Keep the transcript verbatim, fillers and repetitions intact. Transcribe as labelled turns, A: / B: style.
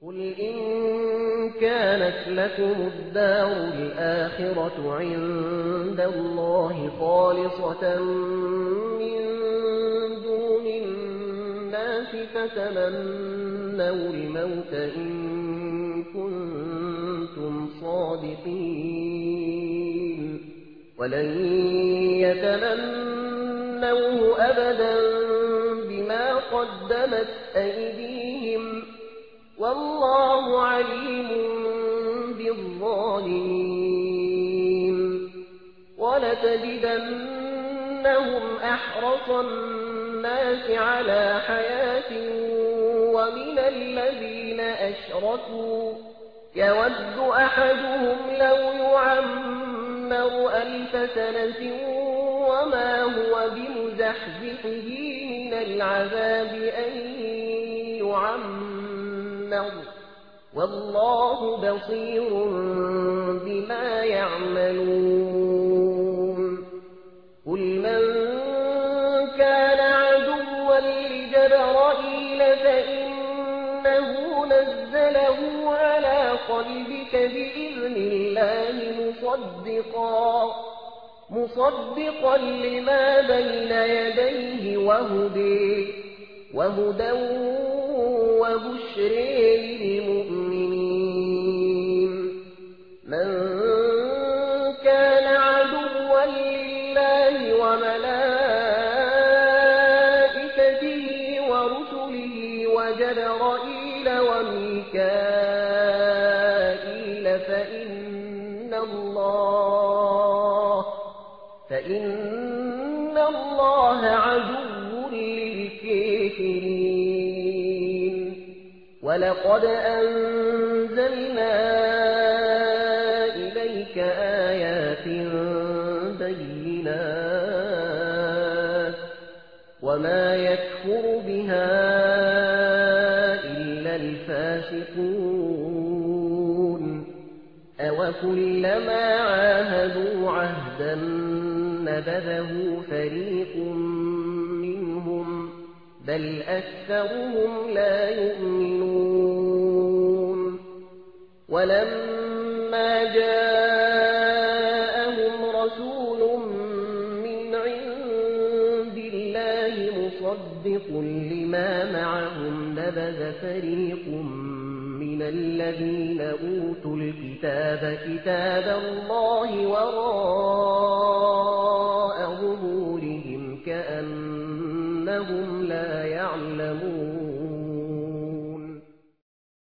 A: قل إن كانت لكم الدار الآخرة عند الله خالصة من دون الناس فتمنوا الموت إن كنتم صادقين ولن يتمنوه أبدا بما قدمت أيديهم والله عليم بالظالمين ولتجدنهم أحرص الناس على حياة ومن الذين أشركوا يود أحدهم لو يعمر ألف سنة وما هو بمزحزحه من العذاب أن يعمر والله بصير بما يعملون قل من كان عدوا لجبرائيل فإنه نزله على قلبك بإذن الله مصدقا مصدقا لما بين يديه وهدى وهدى وبشر للمؤمنين من كان عدوا لله وملائكته ورسله وجبرائيل وميكائيل فإن الله فإن الله عدو للكافرين ولقد أنزلنا إليك آيات بينات وما يكفر بها إلا الفاسقون أوكلما عاهدوا عهدا نبذه فريق منهم بل أكثرهم لا يؤمنون ولما جاءهم رسول من عند الله مصدق لما معهم نبذ فريق من الذين أوتوا الكتاب كتاب الله وراء